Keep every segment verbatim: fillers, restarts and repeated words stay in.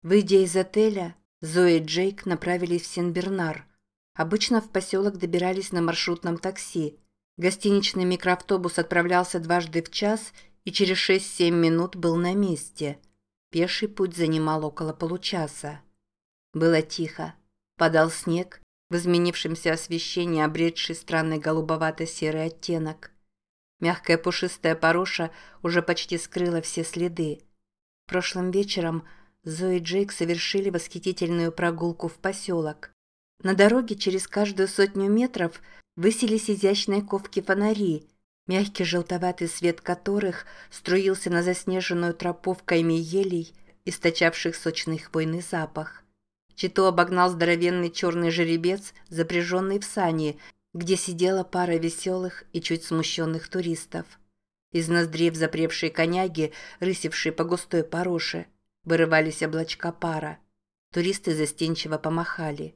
Выйдя из отеля, Зоя и Джейк направились в Сен-Бернар. Обычно в поселок добирались на маршрутном такси. Гостиничный микроавтобус отправлялся дважды в час и через шесть-семь минут был на месте. Пеший путь занимал около получаса. Было тихо. Падал снег, в изменившемся освещении обретший странный голубовато-серый оттенок. Мягкая пушистая пороша уже почти скрыла все следы. Прошлым вечером Зоя и Джейк совершили восхитительную прогулку в поселок. На дороге через каждую сотню метров высились изящные ковки-фонари, мягкий желтоватый свет которых струился на заснеженную троповками елей, источавших сочный хвойный запах. Читу обогнал здоровенный черный жеребец, запряженный в сани, где сидела пара веселых и чуть смущенных туристов. Из ноздрей взапревшей коняги, рысившей по густой пороше, вырывались облачка пара. Туристы застенчиво помахали.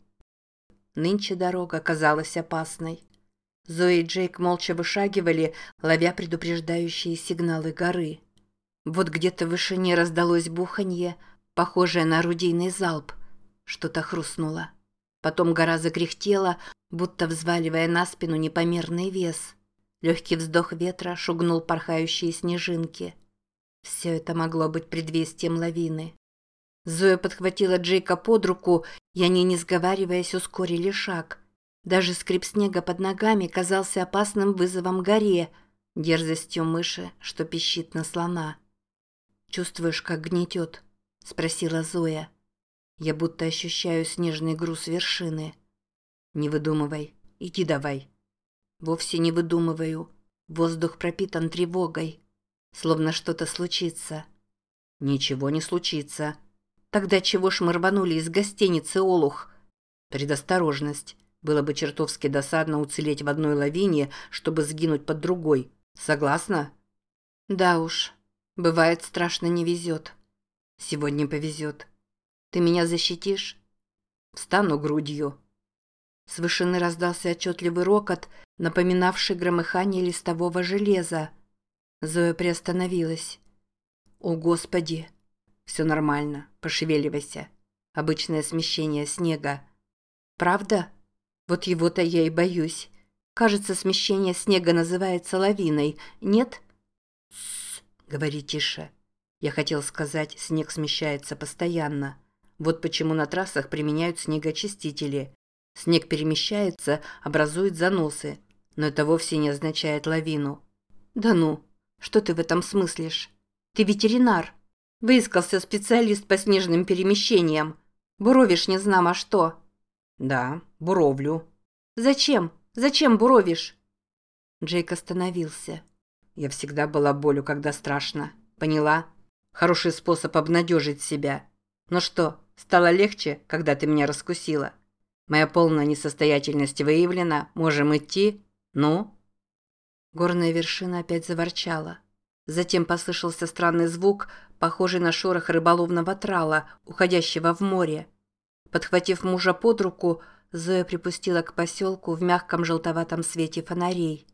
Нынче дорога казалась опасной. Зоя и Джейк молча вышагивали, ловя предупреждающие сигналы горы. Вот где-то в вышине раздалось буханье, похожее на орудийный залп. Что-то хрустнуло. Потом гора закряхтела, будто взваливая на спину непомерный вес. Легкий вздох ветра шугнул порхающие снежинки. Все это могло быть предвестием лавины. Зоя подхватила Джейка под руку, и они, не сговариваясь, ускорили шаг. Даже скрип снега под ногами казался опасным вызовом горе, дерзостью мыши, что пищит на слона. «Чувствуешь, как гнетет?» – спросила Зоя. «Я будто ощущаю снежный груз вершины». «Не выдумывай. Иди давай». «Вовсе не выдумываю. Воздух пропитан тревогой. Словно что-то случится». «Ничего не случится». «Тогда чего ж мы рванули из гостиницы, олух?» «Предосторожность. Было бы чертовски досадно уцелеть в одной лавине, чтобы сгинуть под другой. Согласна?» «Да уж. Бывает, страшно не везет. Сегодня повезет. Ты меня защитишь?» «Встану грудью». С вышины раздался отчетливый рокот, напоминавший громыхание листового железа. Зоя приостановилась. «О, Господи!» «Все нормально. Пошевеливайся. Обычное смещение снега». «Правда? Вот его-то я и боюсь. Кажется, смещение снега называется лавиной, нет?» «Тссс, говори тише. Я хотел сказать, снег смещается постоянно. Вот почему на трассах применяют снегоочистители. Снег перемещается, образует заносы, но это вовсе не означает лавину». «Да ну, что ты в этом смыслишь? Ты ветеринар. Выискался специалист по снежным перемещениям. Буровишь не знамо что». «Да, буровлю». «Зачем? Зачем буровишь?» Джейк остановился. «Я всегда была болью, когда страшно. Поняла? Хороший способ обнадежить себя. Ну что, стало легче, когда ты меня раскусила? Моя полная несостоятельность выявлена. Можем идти? Ну?» Горная вершина опять заворчала. Затем послышался странный звук, похожий на шорох рыболовного трала, уходящего в море. Подхватив мужа под руку, Зоя припустила к поселку в мягком желтоватом свете фонарей.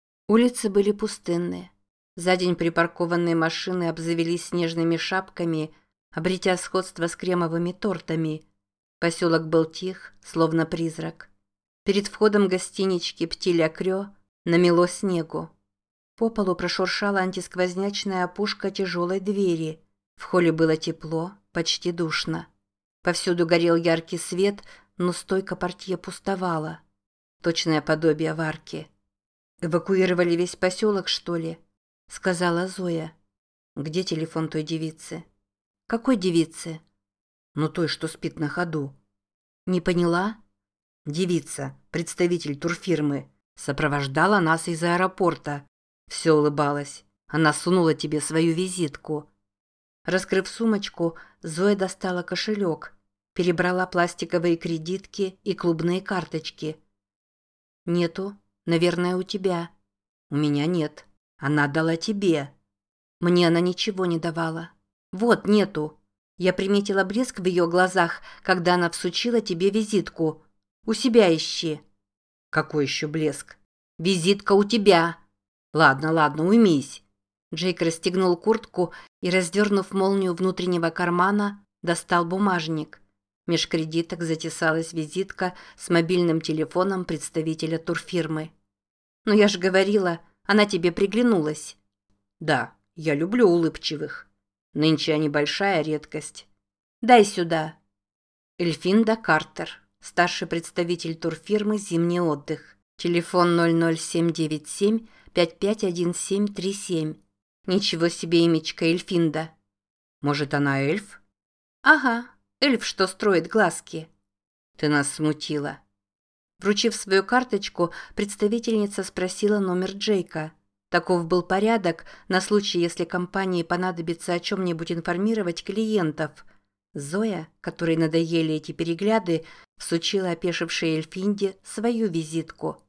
Улицы были пустынные. За день припаркованные машины обзавелись снежными шапками, обретя сходство с кремовыми тортами. Поселок был тих, словно призрак. Перед входом гостинички «Птиля-Крё» намело снегу. По полу прошуршала антисквознячная опушка тяжелой двери. В холле было тепло, почти душно. Повсюду горел яркий свет, но стойка портье пустовала. Точное подобие варки. «Эвакуировали весь поселок, что ли?» — сказала Зоя. «Где телефон той девицы?» «Какой девицы?» «Ну, той, что спит на ходу». «Не поняла?» «Девица, представитель турфирмы, сопровождала нас из аэропорта. Все улыбалась. Она сунула тебе свою визитку». Раскрыв сумочку, Зоя достала кошелек, перебрала пластиковые кредитки и клубные карточки. «Нету. Наверное, у тебя». «У меня нет. Она дала тебе». «Мне она ничего не давала. Вот, нету. Я приметила блеск в ее глазах, когда она всучила тебе визитку. У себя ищи». «Какой еще блеск?» «Визитка у тебя». «Ладно, ладно, уймись». Джейк расстегнул куртку и, раздернув молнию внутреннего кармана, достал бумажник. Меж кредиток затесалась визитка с мобильным телефоном представителя турфирмы. «Ну я же говорила, она тебе приглянулась». «Да, я люблю улыбчивых. Нынче они большая редкость». «Дай сюда». Эльфинда Картер, старший представитель турфирмы «Зимний отдых». Телефон ноль ноль семь девять семь пять пять один семь три семь. Ничего себе имечко Эльфинда. Может, она эльф? Ага, эльф, что строит глазки. Ты нас смутила. Вручив свою карточку, представительница спросила номер Джейка. Таков был порядок на случай, если компании понадобится о чем-нибудь информировать клиентов. Зоя, которой надоели эти перегляды, всучила опешившей Эльфинде свою визитку.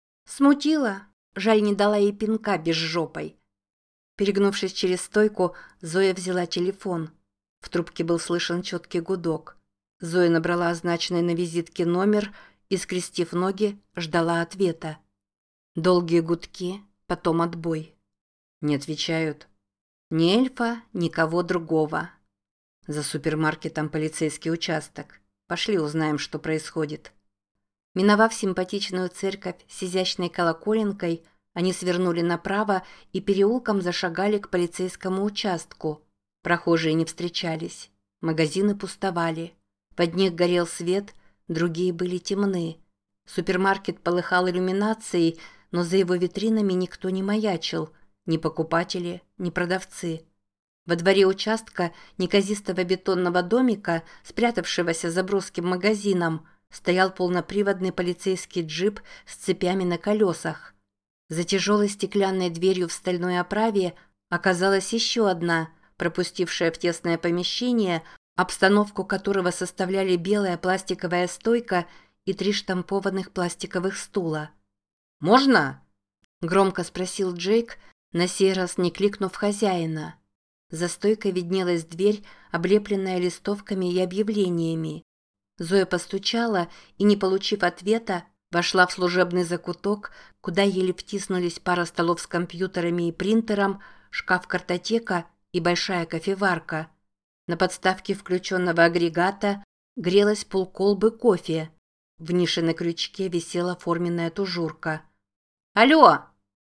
Смутила. Жаль, не дала ей пинка безжопой. Перегнувшись через стойку, Зоя взяла телефон. В трубке был слышен четкий гудок. Зоя набрала означенный на визитке номер и, скрестив ноги, ждала ответа. Долгие гудки, потом отбой. Не отвечают. Ни эльфа, никого другого. За супермаркетом полицейский участок. Пошли узнаем, что происходит. Миновав симпатичную церковь с изящной колоколенкой, они свернули направо и переулком зашагали к полицейскому участку. Прохожие не встречались. Магазины пустовали. В одних горел свет, другие были темны. Супермаркет полыхал иллюминацией, но за его витринами никто не маячил. Ни покупатели, ни продавцы. Во дворе участка неказистого бетонного домика, спрятавшегося за броским магазином, стоял полноприводный полицейский джип с цепями на колесах. За тяжелой стеклянной дверью в стальной оправе оказалась еще одна, пропустившая в тесное помещение, обстановку которого составляли белая пластиковая стойка и три штампованных пластиковых стула. «Можно?» – громко спросил Джейк, на сей раз не кликнув хозяина. За стойкой виднелась дверь, облепленная листовками и объявлениями. Зоя постучала и, не получив ответа, вошла в служебный закуток, куда еле втиснулись пара столов с компьютерами и принтером, шкаф-картотека и большая кофеварка. На подставке включенного агрегата грелась полколбы кофе. В нише на крючке висела форменная тужурка. «Алло!»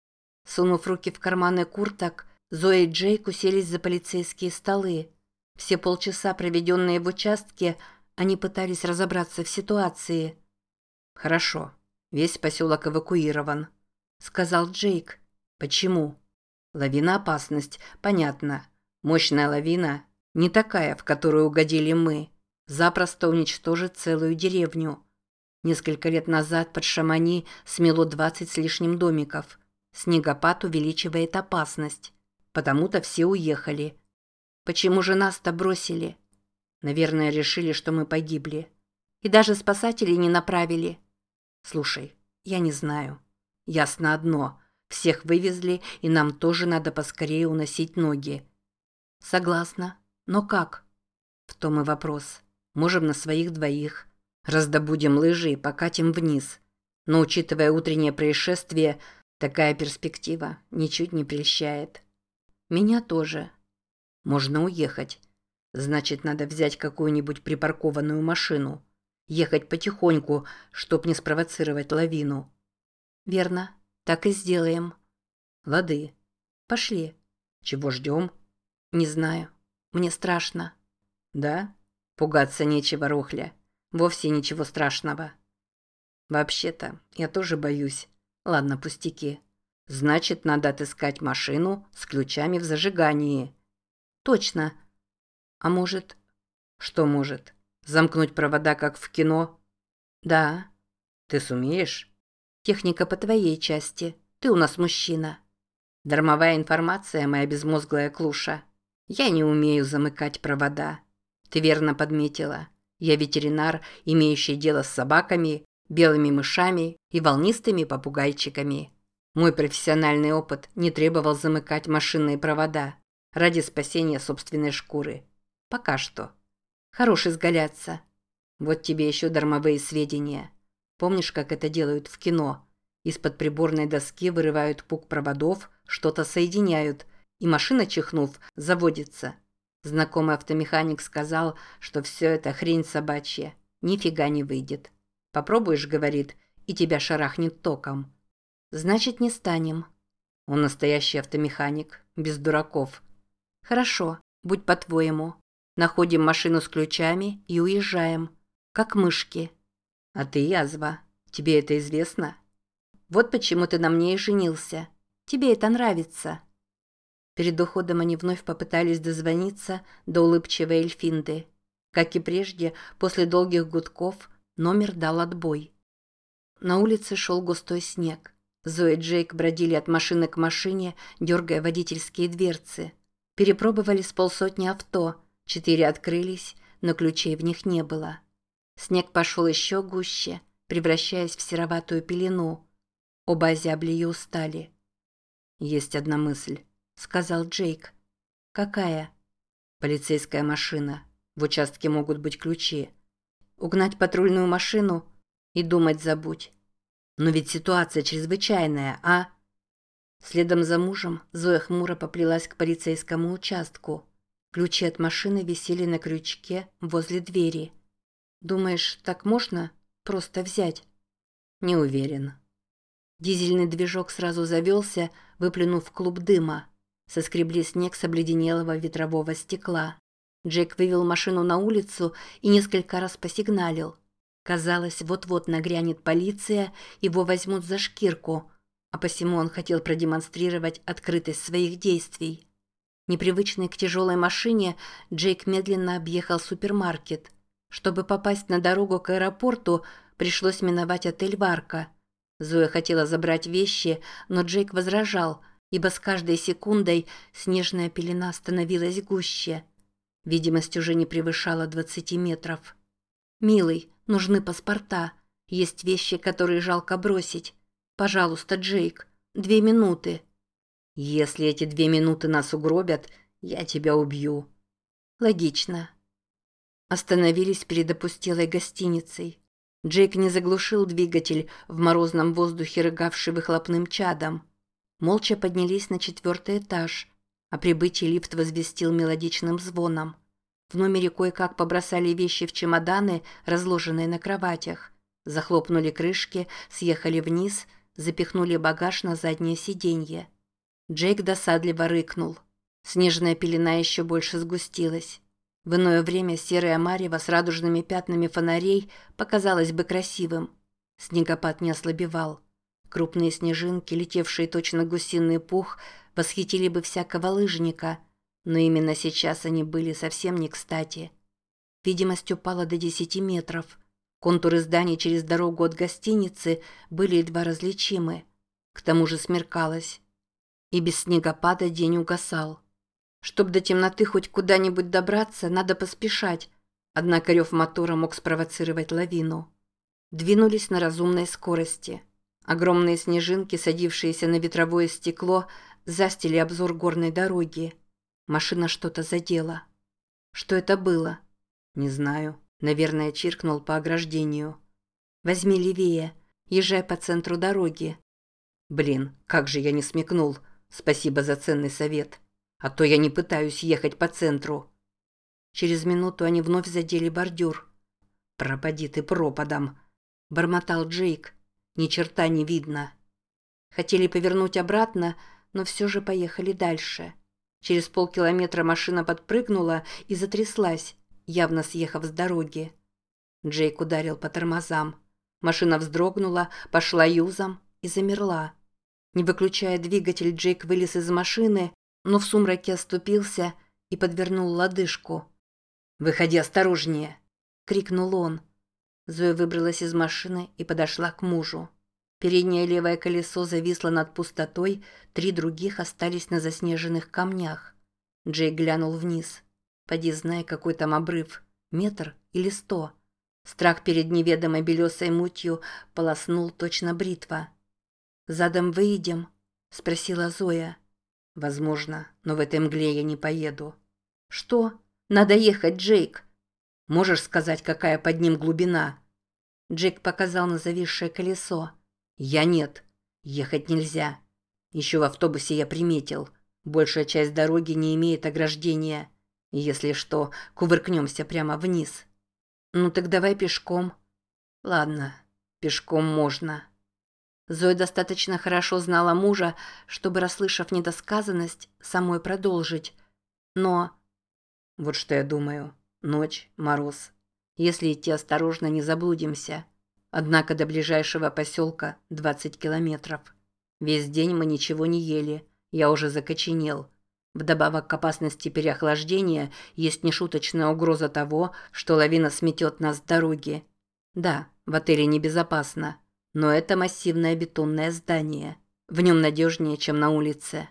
Сунув руки в карманы курток, Зоя и Джейк уселись за полицейские столы. Все полчаса, проведенные в участке, они пытались разобраться в ситуации. «Хорошо, весь поселок эвакуирован», — сказал Джейк. «Почему?» «Лавина опасность, понятно. Мощная лавина, не такая, в которую угодили мы, запросто уничтожит целую деревню. Несколько лет назад под Шамани смело двадцать с лишним домиков. Снегопад увеличивает опасность. Потому-то все уехали. Почему же нас-то бросили? Наверное, решили, что мы погибли. И даже спасателей не направили. Слушай, я не знаю. Ясно одно. Всех вывезли, и нам тоже надо поскорее уносить ноги. Согласна. Но как? В том и вопрос. Можем на своих двоих. Раздобудем лыжи и покатим вниз. Но, учитывая утреннее происшествие, такая перспектива ничуть не прельщает. Меня тоже. Можно уехать. Значит, надо взять какую-нибудь припаркованную машину. Ехать потихоньку, чтоб не спровоцировать лавину. Верно. Так и сделаем. Лады. Пошли. Чего ждем? Не знаю. Мне страшно. Да? Пугаться нечего, Рохля. Вовсе ничего страшного. Вообще-то, я тоже боюсь. Ладно, пустяки. Значит, надо отыскать машину с ключами в зажигании. Точно. А может... Что может? Замкнуть провода, как в кино? Да. Ты сумеешь? Техника по твоей части. Ты у нас мужчина. Дармовая информация, моя безмозглая клуша. Я не умею замыкать провода. Ты верно подметила. Я ветеринар, имеющий дело с собаками, белыми мышами и волнистыми попугайчиками. Мой профессиональный опыт не требовал замыкать машинные провода ради спасения собственной шкуры. Пока что. Хорош изгаляться. Вот тебе еще дармовые сведения. Помнишь, как это делают в кино? Из-под приборной доски вырывают пук проводов, что-то соединяют, и машина, чихнув, заводится. Знакомый автомеханик сказал, что все это хрень собачья. Нифига не выйдет. Попробуешь, говорит, и тебя шарахнет током. Значит, не станем. Он настоящий автомеханик, без дураков. Хорошо, будь по-твоему. Находим машину с ключами и уезжаем. Как мышки. А ты язва. Тебе это известно? Вот почему ты на мне и женился. Тебе это нравится. Перед уходом они вновь попытались дозвониться до улыбчивой Эльфинды. Как и прежде, после долгих гудков номер дал отбой. На улице шел густой снег. Зоя и Джейк бродили от машины к машине, дергая водительские дверцы. Перепробовали с полсотни авто, четыре открылись, но ключей в них не было. Снег пошел еще гуще, превращаясь в сероватую пелену. Оба озябли и устали. «Есть одна мысль», — сказал Джейк. «Какая?» «Полицейская машина. В участке могут быть ключи. Угнать патрульную машину и думать забудь. Но ведь ситуация чрезвычайная, а?» Следом за мужем Зоя хмуро поплелась к полицейскому участку. Ключи от машины висели на крючке возле двери. «Думаешь, так можно просто взять?» «Не уверен». Дизельный движок сразу завелся, выплюнув клуб дыма. Соскребли снег с обледенелого ветрового стекла. Джейк вывел машину на улицу и несколько раз посигналил. Казалось, вот-вот нагрянет полиция, его возьмут за шкирку, а посему он хотел продемонстрировать открытость своих действий. Непривычный к тяжелой машине, Джейк медленно объехал супермаркет. Чтобы попасть на дорогу к аэропорту, пришлось миновать отель «Варка». Зоя хотела забрать вещи, но Джейк возражал, ибо с каждой секундой снежная пелена становилась гуще. Видимость уже не превышала двадцати метров. «Милый, нужны паспорта. Есть вещи, которые жалко бросить. Пожалуйста, Джейк, две минуты». «Если эти две минуты нас угробят, я тебя убью». «Логично». Остановились перед опустелой гостиницей. Джейк не заглушил двигатель в морозном воздухе, рыгавший выхлопным чадом. Молча поднялись на четвертый этаж. О прибытии лифт возвестил мелодичным звоном. В номере кое-как побросали вещи в чемоданы, разложенные на кроватях. Захлопнули крышки, съехали вниз, запихнули багаж на заднее сиденье. Джейк досадливо рыкнул. Снежная пелена еще больше сгустилась. В иное время серое марево с радужными пятнами фонарей показалось бы красивым. Снегопад не ослабевал. Крупные снежинки, летевшие точно гусиный пух, восхитили бы всякого лыжника, но именно сейчас они были совсем не кстати. Видимость упала до десяти метров. Контуры зданий через дорогу от гостиницы были едва различимы. К тому же смеркалось. И без снегопада день угасал. Чтоб до темноты хоть куда-нибудь добраться, надо поспешать, однако рев мотора мог спровоцировать лавину. Двинулись на разумной скорости. Огромные снежинки, садившиеся на ветровое стекло, застили обзор горной дороги. Машина что-то задела. Что это было? Не знаю. Наверное, чиркнул по ограждению. Возьми левее. Езжай по центру дороги. Блин, как же я не смекнул. Спасибо за ценный совет. А то я не пытаюсь ехать по центру. Через минуту они вновь задели бордюр. «Пропади ты пропадом», – бормотал Джейк. «Ни черта не видно». Хотели повернуть обратно, но все же поехали дальше. Через полкилометра машина подпрыгнула и затряслась, явно съехав с дороги. Джейк ударил по тормозам. Машина вздрогнула, пошла юзом и замерла. Не выключая двигатель, Джейк вылез из машины, но в сумраке оступился и подвернул лодыжку. «Выходи осторожнее!» – крикнул он. Зоя выбралась из машины и подошла к мужу. Переднее левое колесо зависло над пустотой, три других остались на заснеженных камнях. Джейк глянул вниз. Поди знай, какой там обрыв, метр или сто. Страх перед неведомой белесой мутью полоснул точно бритва. «Задом выйдем?» – спросила Зоя. «Возможно, но в этой мгле я не поеду». «Что? Надо ехать, Джейк!» «Можешь сказать, какая под ним глубина?» Джейк показал на зависшее колесо. «Я нет. Ехать нельзя. Еще в автобусе я приметил. Большая часть дороги не имеет ограждения. Если что, кувыркнемся прямо вниз. Ну так давай пешком. Ладно, пешком можно. Зоя достаточно хорошо знала мужа, чтобы, расслышав недосказанность, самой продолжить. Но... Вот что я думаю. Ночь, мороз. Если идти осторожно, не заблудимся. Однако до ближайшего поселка двадцать километров. Весь день мы ничего не ели. Я уже закоченел. Вдобавок к опасности переохлаждения есть нешуточная угроза того, что лавина сметет нас с дороги. Да, в отеле небезопасно, но это массивное бетонное здание. В нем надежнее, чем на улице.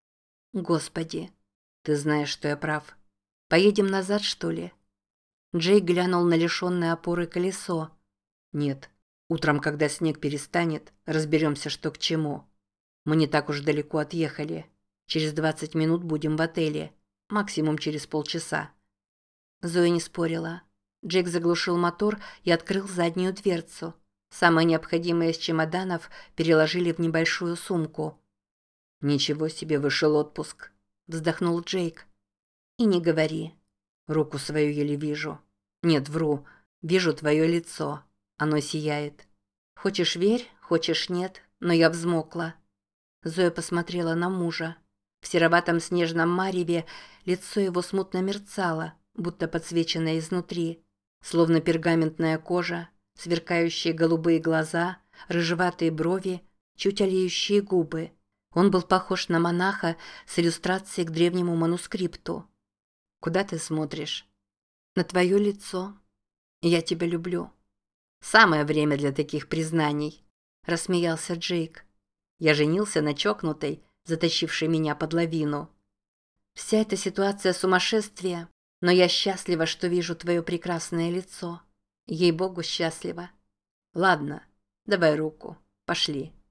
Господи, ты знаешь, что я прав. Поедем назад, что ли? Джейк глянул на лишенное опоры колесо. Нет, утром, когда снег перестанет, разберемся, что к чему. Мы не так уж далеко отъехали. Через двадцать минут будем в отеле. Максимум через полчаса. Зоя не спорила. Джейк заглушил мотор и открыл заднюю дверцу. Самое необходимое из чемоданов переложили в небольшую сумку. «Ничего себе вышел отпуск», – вздохнул Джейк. «И не говори. Руку свою еле вижу. Нет, вру. Вижу твое лицо. Оно сияет. Хочешь верь, хочешь нет, но я взмокла». Зоя посмотрела на мужа. В сероватом снежном мареве лицо его смутно мерцало, будто подсвеченное изнутри, словно пергаментная кожа, сверкающие голубые глаза, рыжеватые брови, чуть олеющие губы. Он был похож на монаха с иллюстрацией к древнему манускрипту. «Куда ты смотришь?» «На твое лицо. Я тебя люблю». «Самое время для таких признаний», – рассмеялся Джейк. «Я женился на чокнутой, затащившей меня под лавину. Вся эта ситуация сумасшествия, но я счастлива, что вижу твое прекрасное лицо. Ей-богу, счастлива. Ладно, давай руку, пошли».